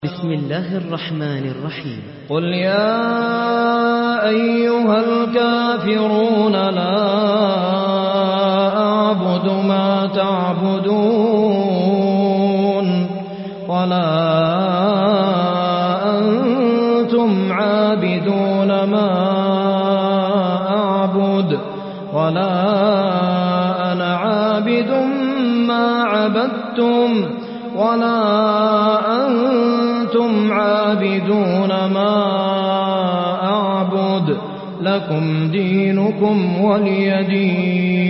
بسم الله الرحمن الرحيم. قل يا أيها الكافرون لا أعبد ما تعبدون ولا أنتم عابدون ما أعبد ولا أنا عابد ما عبدتم ولا أنتم عابدون ما أعبد لكم دينكم ولي دين.